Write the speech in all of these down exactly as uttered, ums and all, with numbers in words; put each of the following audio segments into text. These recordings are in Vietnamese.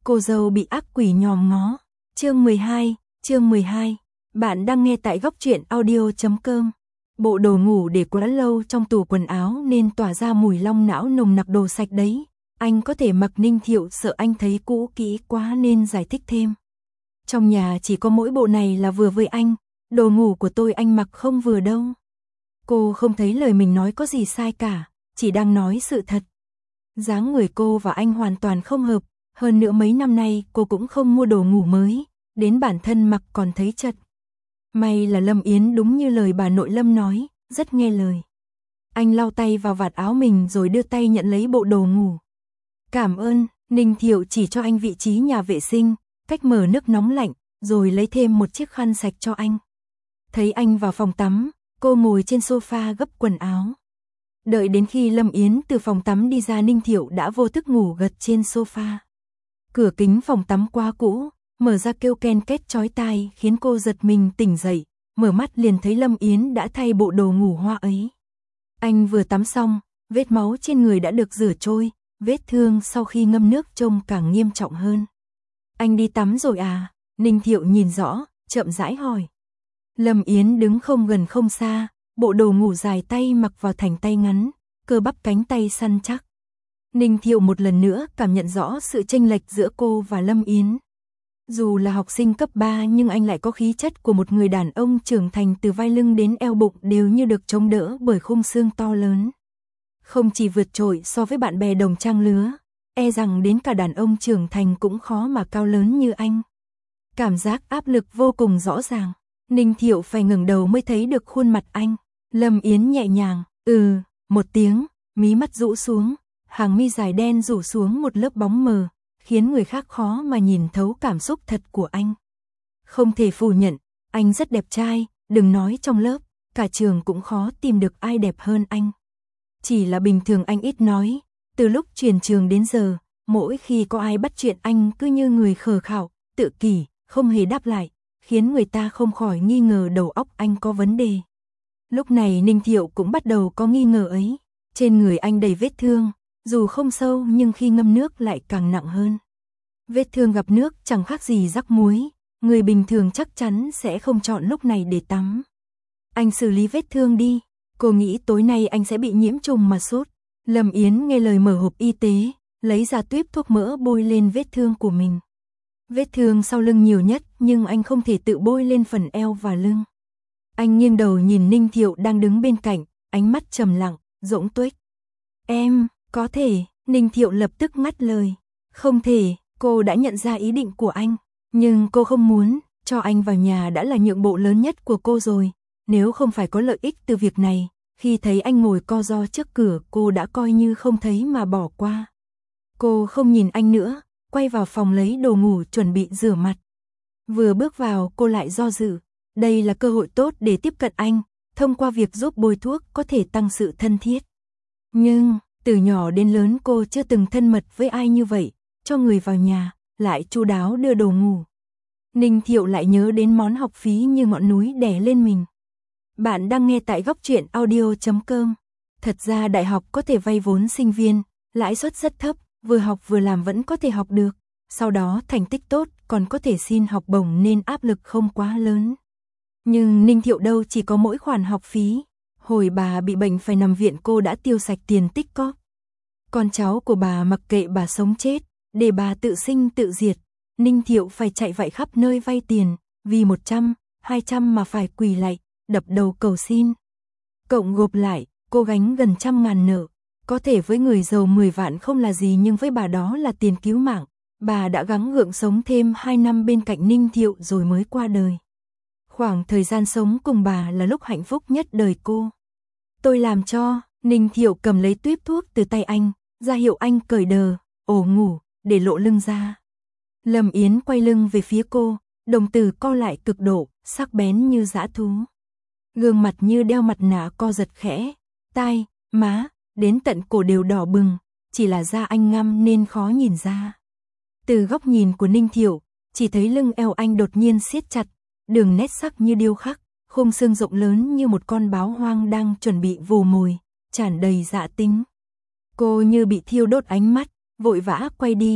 cô dâu bị ác quỷ nhòm ngó. Chương mười hai, chương mười hai. Bạn đang nghe tại góc truyện audio chấm com. Bộ đồ ngủ để quá lâu trong tủ quần áo nên tỏa ra mùi long não nồng nặc đồ sạch đấy. Anh có thể mặc. Ninh Thiệu sợ anh thấy cũ kỹ quá nên giải thích thêm. Trong nhà chỉ có mỗi bộ này là vừa với anh, đồ ngủ của tôi anh mặc không vừa đâu. Cô không thấy lời mình nói có gì sai cả, chỉ đang nói sự thật. Dáng người cô và anh hoàn toàn không hợp, hơn nữa mấy năm nay cô cũng không mua đồ ngủ mới, đến bản thân mặc còn thấy chật. May là Lâm Yến đúng như lời bà nội Lâm nói, rất nghe lời. Anh lau tay vào vạt áo mình rồi đưa tay nhận lấy bộ đồ ngủ. Cảm ơn. Ninh Thiệu chỉ cho anh vị trí nhà vệ sinh, cách mở nước nóng lạnh, rồi lấy thêm một chiếc khăn sạch cho anh. Thấy anh vào phòng tắm, cô ngồi trên sofa gấp quần áo. Đợi đến khi Lâm Yến từ phòng tắm đi ra, Ninh Thiệu đã vô thức ngủ gật trên sofa. Cửa kính phòng tắm quá cũ, mở ra kêu ken két chói tai khiến cô giật mình tỉnh dậy, mở mắt liền thấy Lâm Yến đã thay bộ đồ ngủ hoa ấy. Anh vừa tắm xong, vết máu trên người đã được rửa trôi, vết thương sau khi ngâm nước trông càng nghiêm trọng hơn. Anh đi tắm rồi à? Ninh Thiệu nhìn rõ, chậm rãi hỏi. Lâm Yến đứng không gần không xa, bộ đồ ngủ dài tay mặc vào thành tay ngắn, cơ bắp cánh tay săn chắc. Ninh Thiệu một lần nữa cảm nhận rõ sự chênh lệch giữa cô và Lâm Yến. Dù là học sinh cấp ba nhưng anh lại có khí chất của một người đàn ông trưởng thành, từ vai lưng đến eo bụng đều như được chống đỡ bởi khung xương to lớn. Không chỉ vượt trội so với bạn bè đồng trang lứa, e rằng đến cả đàn ông trưởng thành cũng khó mà cao lớn như anh. Cảm giác áp lực vô cùng rõ ràng. Ninh Thiệu phải ngẩng đầu mới thấy được khuôn mặt anh. Lâm Yến nhẹ nhàng, ừ, một tiếng, mí mắt rũ xuống, hàng mi dài đen rủ xuống một lớp bóng mờ, khiến người khác khó mà nhìn thấu cảm xúc thật của anh. Không thể phủ nhận, anh rất đẹp trai, đừng nói trong lớp, cả trường cũng khó tìm được ai đẹp hơn anh. Chỉ là bình thường anh ít nói, từ lúc chuyển trường đến giờ, mỗi khi có ai bắt chuyện anh cứ như người khờ khạo, tự kỷ, không hề đáp lại, khiến người ta không khỏi nghi ngờ đầu óc anh có vấn đề. Lúc này Ninh Thiệu cũng bắt đầu có nghi ngờ ấy. Trên người anh đầy vết thương, dù không sâu nhưng khi ngâm nước lại càng nặng hơn. Vết thương gặp nước chẳng khác gì rắc muối, người bình thường chắc chắn sẽ không chọn lúc này để tắm. Anh xử lý vết thương đi, cô nghĩ tối nay anh sẽ bị nhiễm trùng mà sốt. Lâm Yến nghe lời mở hộp y tế, lấy ra tuýp thuốc mỡ bôi lên vết thương của mình. Vết thương sau lưng nhiều nhất nhưng anh không thể tự bôi lên phần eo và lưng. Anh nghiêng đầu nhìn Ninh Thiệu đang đứng bên cạnh, ánh mắt trầm lặng, rỗng tuếch. Em, có thể. Ninh Thiệu lập tức ngắt lời. Không thể, cô đã nhận ra ý định của anh, nhưng cô không muốn, cho anh vào nhà đã là nhượng bộ lớn nhất của cô rồi. Nếu không phải có lợi ích từ việc này, khi thấy anh ngồi co ro trước cửa cô đã coi như không thấy mà bỏ qua. Cô không nhìn anh nữa, quay vào phòng lấy đồ ngủ chuẩn bị rửa mặt. Vừa bước vào cô lại do dự, đây là cơ hội tốt để tiếp cận anh, thông qua việc giúp bôi thuốc có thể tăng sự thân thiết. Nhưng, từ nhỏ đến lớn cô chưa từng thân mật với ai như vậy, cho người vào nhà, lại chu đáo đưa đồ ngủ. Ninh Thiệu lại nhớ đến món học phí như ngọn núi đè lên mình. Bạn đang nghe tại góc truyện audio chấm com. Thật ra đại học có thể vay vốn sinh viên, lãi suất rất thấp, vừa học vừa làm vẫn có thể học được. Sau đó thành tích tốt còn có thể xin học bổng nên áp lực không quá lớn. Nhưng Ninh Thiệu đâu chỉ có mỗi khoản học phí. Hồi bà bị bệnh phải nằm viện cô đã tiêu sạch tiền tích cóp. Con cháu của bà mặc kệ bà sống chết, để bà tự sinh tự diệt. Ninh Thiệu phải chạy vạy khắp nơi vay tiền, vì một trăm, hai trăm mà phải quỳ lạy, đập đầu cầu xin. Cộng gộp lại, cô gánh gần trăm ngàn nợ. Có thể với người giàu mười vạn không là gì nhưng với bà đó là tiền cứu mạng. Bà đã gắng gượng sống thêm hai năm bên cạnh Ninh Thiệu rồi mới qua đời. Khoảng thời gian sống cùng bà là lúc hạnh phúc nhất đời cô. Tôi làm cho. Ninh Thiệu cầm lấy tuýp thuốc từ tay anh, ra hiệu anh cởi đờ, ổ ngủ, để lộ lưng ra. Lâm Yến quay lưng về phía cô, đồng tử co lại cực độ, sắc bén như dã thú. Gương mặt như đeo mặt nạ co giật khẽ, tai, má, đến tận cổ đều đỏ bừng, chỉ là da anh ngăm nên khó nhìn ra. Từ góc nhìn của Ninh Thiệu, chỉ thấy lưng eo anh đột nhiên siết chặt, đường nét sắc như điêu khắc, khung xương rộng lớn như một con báo hoang đang chuẩn bị vồ mồi, tràn đầy dạ tính. Cô như bị thiêu đốt ánh mắt, vội vã quay đi,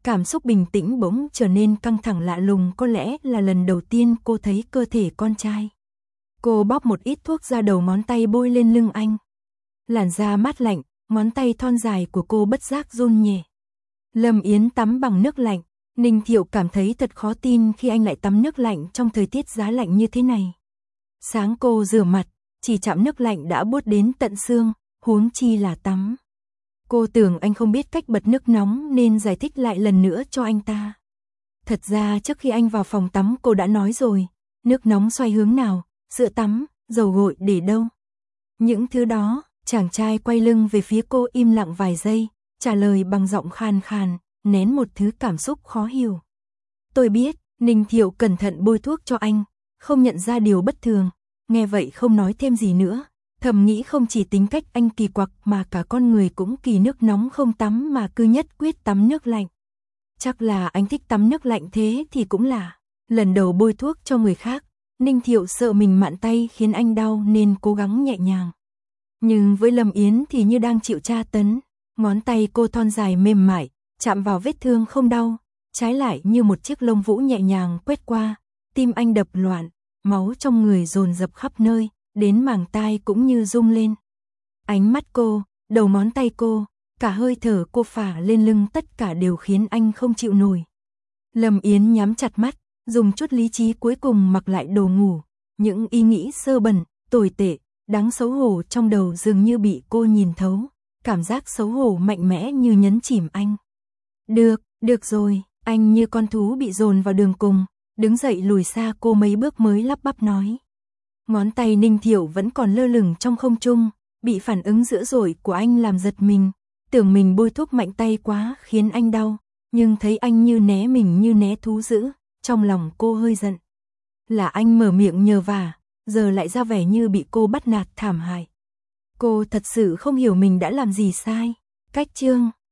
Cảm xúc bình tĩnh bỗng trở nên căng thẳng lạ lùng, có lẽ là lần đầu tiên cô thấy cơ thể con trai. Cô bóp một ít thuốc ra đầu ngón tay bôi lên lưng anh. Làn da mát lạnh, ngón tay thon dài của cô bất giác run nhẹ. Lâm Yến tắm bằng nước lạnh, Ninh Thiệu cảm thấy thật khó tin khi anh lại tắm nước lạnh trong thời tiết giá lạnh như thế này. Sáng cô rửa mặt, chỉ chạm nước lạnh đã buốt đến tận xương, huống chi là tắm. Cô tưởng anh không biết cách bật nước nóng nên giải thích lại lần nữa cho anh ta. Thật ra trước khi anh vào phòng tắm cô đã nói rồi, nước nóng xoay hướng nào, sữa tắm, dầu gội để đâu. Những thứ đó, chàng trai quay lưng về phía cô im lặng vài giây, trả lời bằng giọng khan khan, nén một thứ cảm xúc khó hiểu. Tôi biết, Ninh Thiệu cẩn thận bôi thuốc cho anh, không nhận ra điều bất thường, nghe vậy không nói thêm gì nữa. Thầm nghĩ không chỉ tính cách anh kỳ quặc mà cả con người cũng kỳ, nước nóng không tắm mà cứ nhất quyết tắm nước lạnh. Chắc là anh thích tắm nước lạnh thế thì cũng là. Lần đầu bôi thuốc cho người khác, Ninh Thiệu sợ mình mạn tay khiến anh đau nên cố gắng nhẹ nhàng. Nhưng với Lâm Yến thì như đang chịu tra tấn, ngón tay cô thon dài mềm mại, chạm vào vết thương không đau, trái lại như một chiếc lông vũ nhẹ nhàng quét qua, tim anh đập loạn, máu trong người dồn dập khắp nơi. Đến màng tai cũng như rung lên. Ánh mắt cô, đầu ngón tay cô, cả hơi thở cô phả lên lưng tất cả đều khiến anh không chịu nổi. Lâm Yến nhắm chặt mắt, dùng chút lý trí cuối cùng mặc lại đồ ngủ. Những ý nghĩ sơ bẩn, tồi tệ, đáng xấu hổ trong đầu dường như bị cô nhìn thấu. Cảm giác xấu hổ mạnh mẽ như nhấn chìm anh. Được, được rồi, anh như con thú bị dồn vào đường cùng, đứng dậy lùi xa cô mấy bước mới lắp bắp nói. Ngón tay Ninh Thiệu vẫn còn lơ lửng trong không trung, bị phản ứng dữ dội của anh làm giật mình, tưởng mình bôi thuốc mạnh tay quá khiến anh đau, nhưng thấy anh như né mình như né thú dữ, trong lòng cô hơi giận. Là anh mở miệng nhờ vả, giờ lại ra vẻ như bị cô bắt nạt thảm hại. Cô thật sự không hiểu mình đã làm gì sai. Cách chương